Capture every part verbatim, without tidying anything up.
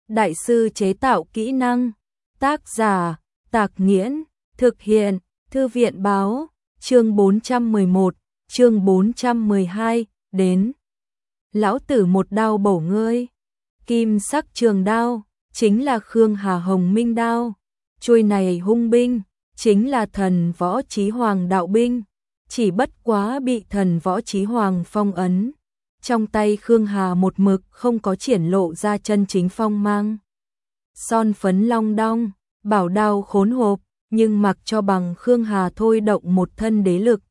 đại sư chế tạo kỹ năng. Tác giả, Tạc Nghiễn, thực hiện, Thư viện báo, chương bốn trăm mười một, chương bốn trăm mười hai, đến. Lão tử một đao bổ ngươi. Kim sắc trường đao, chính là Khương Hà Hồng Minh đao. Chuôi này hung binh, chính là thần võ chí hoàng đạo binh. Chỉ bất quá bị thần võ chí hoàng phong ấn. Trong tay Khương Hà một mực không có triển lộ ra chân chính phong mang. Son phấn long đong, bảo đao khốn hộp, nhưng mặc cho bằng Khương Hà thôi động một thân đế lực.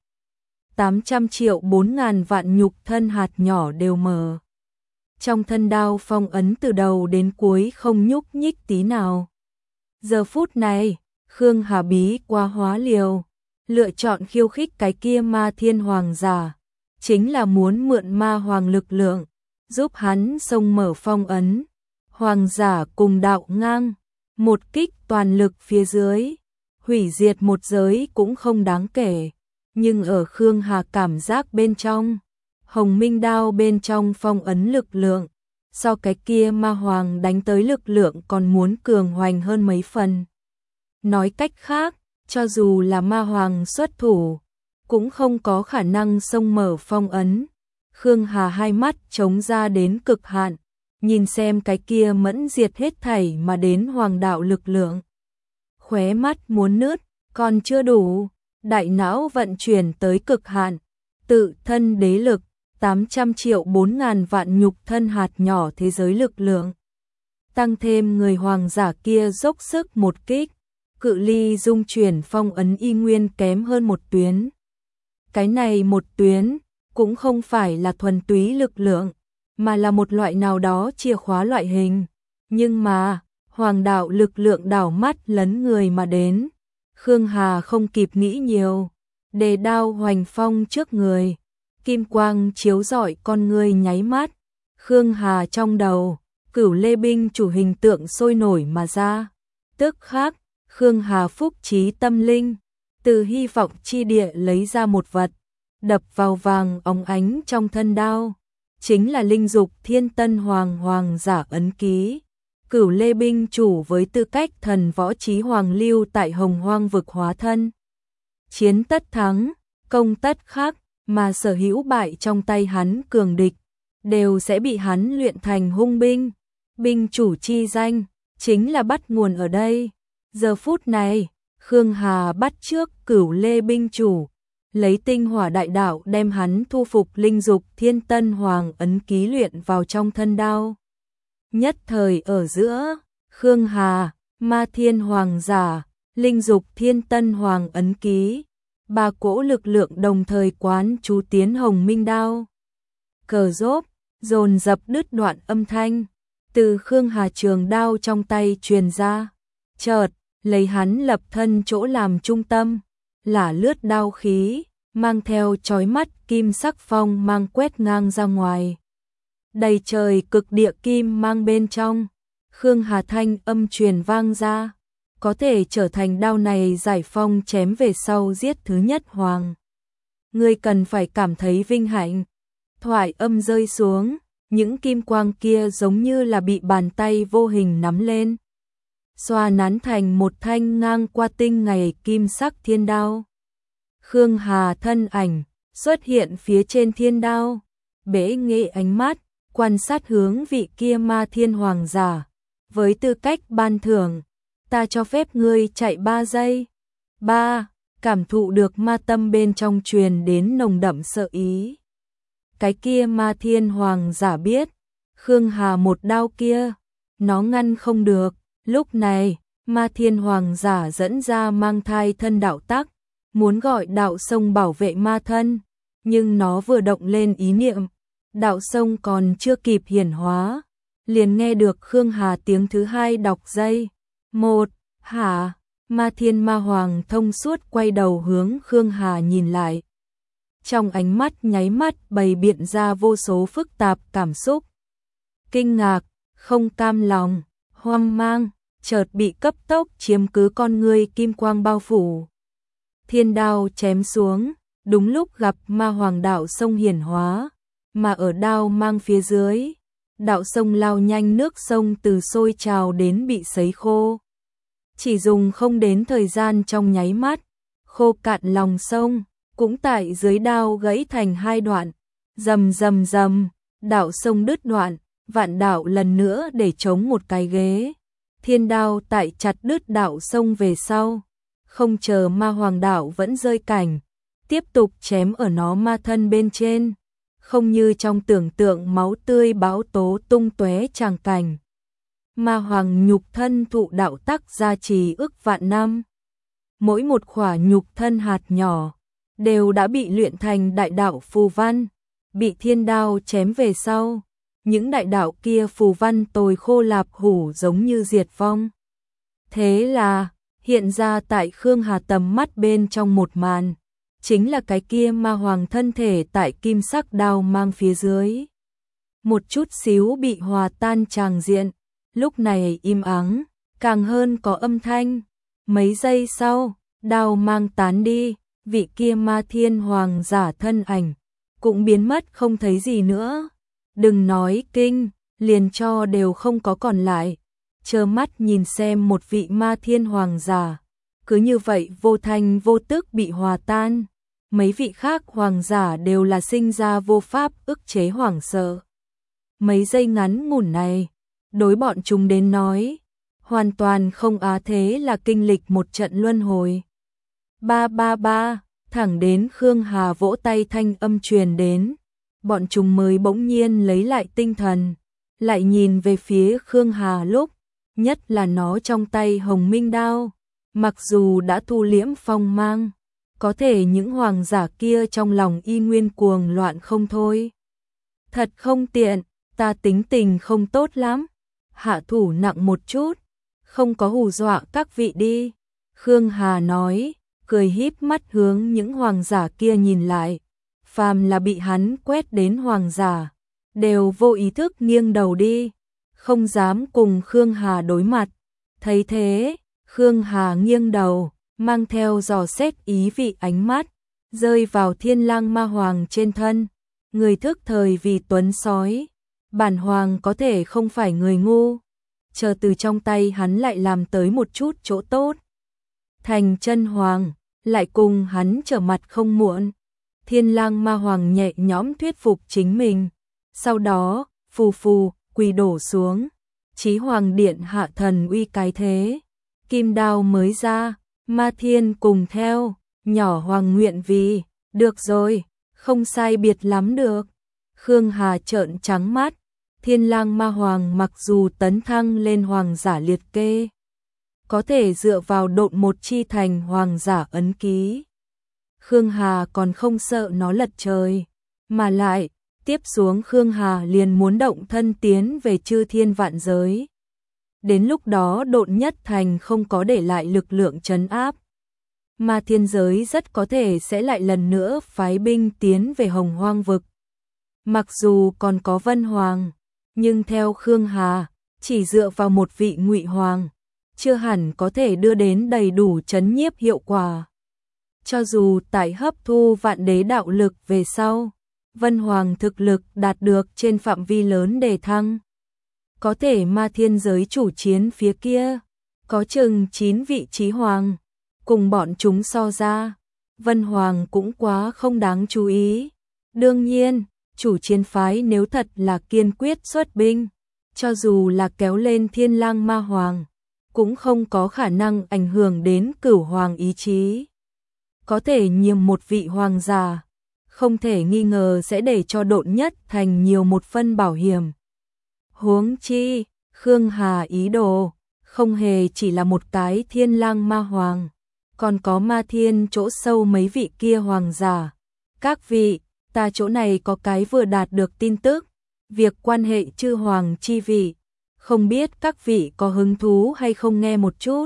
tám trăm triệu bốn ngàn vạn nhục thân hạt nhỏ đều mờ. Trong thân đao phong ấn từ đầu đến cuối không nhúc nhích tí nào. Giờ phút này, Khương Hà bí qua hóa liều, lựa chọn khiêu khích cái kia ma thiên hoàng giả, chính là muốn mượn ma hoàng lực lượng, giúp hắn xông mở phong ấn. Hoàng giả cùng đạo ngang, một kích toàn lực phía dưới, hủy diệt một giới cũng không đáng kể, nhưng ở Khương Hà cảm giác bên trong, Hồng Minh đao bên trong phong ấn lực lượng, so cái kia ma hoàng đánh tới lực lượng còn muốn cường hoành hơn mấy phần. Nói cách khác, cho dù là ma hoàng xuất thủ, cũng không có khả năng xông mở phong ấn. Khương Hà hai mắt trống ra đến cực hạn, nhìn xem cái kia mẫn diệt hết thảy mà đến hoàng đạo lực lượng. Khóe mắt muốn nứt, còn chưa đủ, đại não vận chuyển tới cực hạn, tự thân đế lực, tám trăm triệu bốn ngàn vạn nhục thân hạt nhỏ thế giới lực lượng. Tăng thêm người hoàng giả kia dốc sức một kích, cự ly dung chuyển phong ấn y nguyên kém hơn một tuyến. Cái này một tuyến, cũng không phải là thuần túy lực lượng, mà là một loại nào đó chìa khóa loại hình. Nhưng mà, hoàng đạo lực lượng đảo mắt lấn người mà đến. Khương Hà không kịp nghĩ nhiều, đề đao hoành phong trước người. Kim quang chiếu rọi con người nháy mắt. Khương Hà trong đầu, Cửu Lê binh chủ hình tượng sôi nổi mà ra. Tức khắc, Khương Hà phúc trí tâm linh, từ hy vọng chi địa lấy ra một vật, đập vào vàng óng ánh trong thân đao. Chính là linh dục thiên tân hoàng hoàng giả ấn ký. Cửu Lê binh chủ với tư cách thần võ chí hoàng lưu tại Hồng Hoang vực hóa thân. Chiến tất thắng, công tất khắc, mà sở hữu bại trong tay hắn cường địch, đều sẽ bị hắn luyện thành hung binh. Binh chủ chi danh, chính là bắt nguồn ở đây. Giờ phút này, Khương Hà bắt trước Cửu Lê binh chủ, lấy tinh hỏa đại đạo đem hắn thu phục linh dục thiên tân hoàng ấn ký luyện vào trong thân đao. Nhất thời ở giữa, Khương Hà, ma thiên hoàng giả, linh dục thiên tân hoàng ấn ký, ba cỗ lực lượng đồng thời quán chú tiến Hồng Minh đao. Cờ rốp, dồn dập đứt đoạn âm thanh, từ Khương Hà trường đao trong tay truyền ra. Chợt, lấy hắn lập thân chỗ làm trung tâm, lả lướt đao khí, mang theo chói mắt kim sắc phong mang quét ngang ra ngoài. Đầy trời cực địa kim mang bên trong, Khương Hà thanh âm truyền vang ra, có thể trở thành đao này giải phong chém về sau giết thứ nhất hoàng. Ngươi cần phải cảm thấy vinh hạnh. Thoại âm rơi xuống, những kim quang kia giống như là bị bàn tay vô hình nắm lên, xoa nắn thành một thanh ngang qua tinh ngày kim sắc thiên đao. Khương Hà thân ảnh xuất hiện phía trên thiên đao, bế nghệ ánh mắt, quan sát hướng vị kia ma thiên hoàng giả. Với tư cách ban thưởng, ta cho phép ngươi chạy ba giây. Ba, cảm thụ được ma tâm bên trong truyền đến nồng đậm sợ ý. Cái kia ma thiên hoàng giả biết, Khương Hà một đao kia, nó ngăn không được. Lúc này, ma thiên hoàng giả dẫn ra mang thai thân đạo tắc, muốn gọi đạo sông bảo vệ ma thân, nhưng nó vừa động lên ý niệm, đạo sông còn chưa kịp hiển hóa, liền nghe được Khương Hà tiếng thứ hai đọc dây. Một, hả, ma thiên ma hoàng thông suốt quay đầu hướng Khương Hà nhìn lại. Trong ánh mắt nháy mắt bày biện ra vô số phức tạp cảm xúc. Kinh ngạc, không cam lòng, hoang mang, chợt bị cấp tốc chiếm cứ con người kim quang bao phủ. Thiên đao chém xuống, đúng lúc gặp ma hoàng đạo sông hiển hóa, mà ở đao mang phía dưới, đạo sông lao nhanh, nước sông từ sôi trào đến bị sấy khô. Chỉ dùng không đến thời gian trong nháy mắt, khô cạn lòng sông, cũng tại dưới đao gãy thành hai đoạn, rầm rầm rầm, đạo sông đứt đoạn, vạn đạo lần nữa để chống một cái ghế. Thiên đao tại chặt đứt đạo sông về sau, không chờ ma hoàng đạo vẫn rơi cảnh, tiếp tục chém ở nó ma thân bên trên, không như trong tưởng tượng máu tươi bão tố tung tóe tràng cảnh. Ma hoàng nhục thân thụ đạo tắc gia trì ức vạn năm. Mỗi một khỏa nhục thân hạt nhỏ đều đã bị luyện thành đại đạo phù văn, bị thiên đao chém về sau, những đại đạo kia phù văn tồi khô lạp hủ giống như diệt vong. Thế là, hiện ra tại Khương Hà tầm mắt bên trong một màn, chính là cái kia ma hoàng thân thể tại kim sắc đao mang phía dưới. Một chút xíu bị hòa tan tràng diện, lúc này im ắng, càng hơn có âm thanh. Mấy giây sau, đao mang tán đi, vị kia ma thiên hoàng giả thân ảnh cũng biến mất không thấy gì nữa. Đừng nói kinh, liền cho đều không có còn lại. Trơ mắt nhìn xem một vị ma thiên hoàng giả, cứ như vậy vô thanh vô tức bị hòa tan. Mấy vị khác hoàng giả đều là sinh ra vô pháp ức chế hoảng sợ. Mấy giây ngắn ngủn này, đối bọn chúng đến nói, hoàn toàn không á thế là kinh lịch một trận luân hồi. Ba ba ba, thẳng đến Khương Hà vỗ tay thanh âm truyền đến, bọn chúng mới bỗng nhiên lấy lại tinh thần, lại nhìn về phía Khương Hà lúc, nhất là nó trong tay hồng minh đao, mặc dù đã thu liễm phong mang, có thể những hoàng giả kia trong lòng y nguyên cuồng loạn không thôi. Thật không tiện, ta tính tình không tốt lắm, hạ thủ nặng một chút, không có hù dọa các vị đi. Khương Hà nói, cười híp mắt hướng những hoàng giả kia nhìn lại, phàm là bị hắn quét đến hoàng giả, đều vô ý thức nghiêng đầu đi, không dám cùng Khương Hà đối mặt. Thấy thế, Khương Hà nghiêng đầu, mang theo dò xét ý vị ánh mắt, rơi vào thiên lang ma hoàng trên thân. Người thức thời vì tuấn sói, bản hoàng có thể không phải người ngu, chờ từ trong tay hắn lại làm tới một chút chỗ tốt. Thành chân hoàng, lại cùng hắn trở mặt không muộn. Thiên lang ma hoàng nhẹ nhõm thuyết phục chính mình, sau đó, phù phù, quỳ đổ xuống. Chí hoàng điện hạ thần uy cái thế, kim đao mới ra, ma thiên cùng theo, nhỏ hoàng nguyện vì, được rồi, không sai biệt lắm được. Khương Hà trợn trắng mắt, thiên lang ma hoàng mặc dù tấn thăng lên hoàng giả liệt kê, có thể dựa vào độn một chi thành hoàng giả ấn ký. Khương Hà còn không sợ nó lật trời, mà lại, tiếp xuống Khương Hà liền muốn động thân tiến về chư thiên vạn giới. Đến lúc đó độn nhất thành không có để lại lực lượng trấn áp, mà thiên giới rất có thể sẽ lại lần nữa phái binh tiến về Hồng Hoang vực. Mặc dù còn có Vân Hoàng, nhưng theo Khương Hà, chỉ dựa vào một vị Ngụy Hoàng, chưa hẳn có thể đưa đến đầy đủ trấn nhiếp hiệu quả. Cho dù tại hấp thu vạn đế đạo lực về sau, Vân Hoàng thực lực đạt được trên phạm vi lớn đề thăng, có thể ma thiên giới chủ chiến phía kia, có chừng chín vị chí hoàng, cùng bọn chúng so ra, Vân Hoàng cũng quá không đáng chú ý. Đương nhiên, chủ chiến phái nếu thật là kiên quyết xuất binh, cho dù là kéo lên thiên lang ma hoàng, cũng không có khả năng ảnh hưởng đến cửu hoàng ý chí. Có thể nhiềm một vị hoàng giả, không thể nghi ngờ sẽ để cho độn nhất thành nhiều một phân bảo hiểm. Huống chi, Khương Hà ý đồ, không hề chỉ là một cái thiên lang ma hoàng, còn có ma thiên chỗ sâu mấy vị kia hoàng giả. Các vị, ta chỗ này có cái vừa đạt được tin tức, việc quan hệ chư hoàng chi vị, không biết các vị có hứng thú hay không nghe một chút.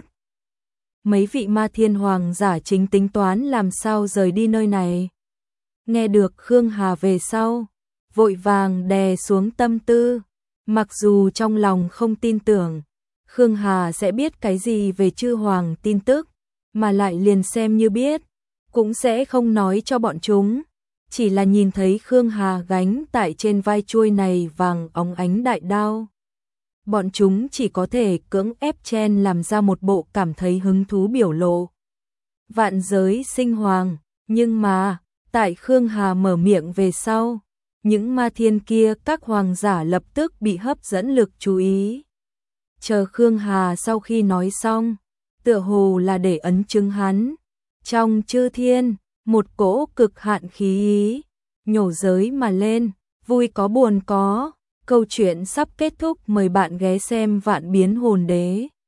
Mấy vị ma thiên hoàng giả chính tính toán làm sao rời đi nơi này. Nghe được Khương Hà về sau, vội vàng đè xuống tâm tư, mặc dù trong lòng không tin tưởng Khương Hà sẽ biết cái gì về chư hoàng tin tức, mà lại liền xem như biết, cũng sẽ không nói cho bọn chúng. chỉ là nhìn thấy Khương Hà gánh tại trên vai chuôi này vàng óng ánh đại đao. Bọn chúng chỉ có thể cưỡng ép chen làm ra một bộ cảm thấy hứng thú biểu lộ. Vạn giới sinh hoàng, nhưng mà, tại Khương Hà mở miệng về sau, những ma thiên kia các hoàng giả lập tức bị hấp dẫn lực chú ý. Chờ Khương Hà sau khi nói xong, tựa hồ là để ấn chứng hắn. Trong chư thiên, một cỗ cực hạn khí ý, nhổ giới mà lên, vui có buồn có. Câu chuyện sắp kết thúc, mời bạn ghé xem Vạn Biến Hồn Đế.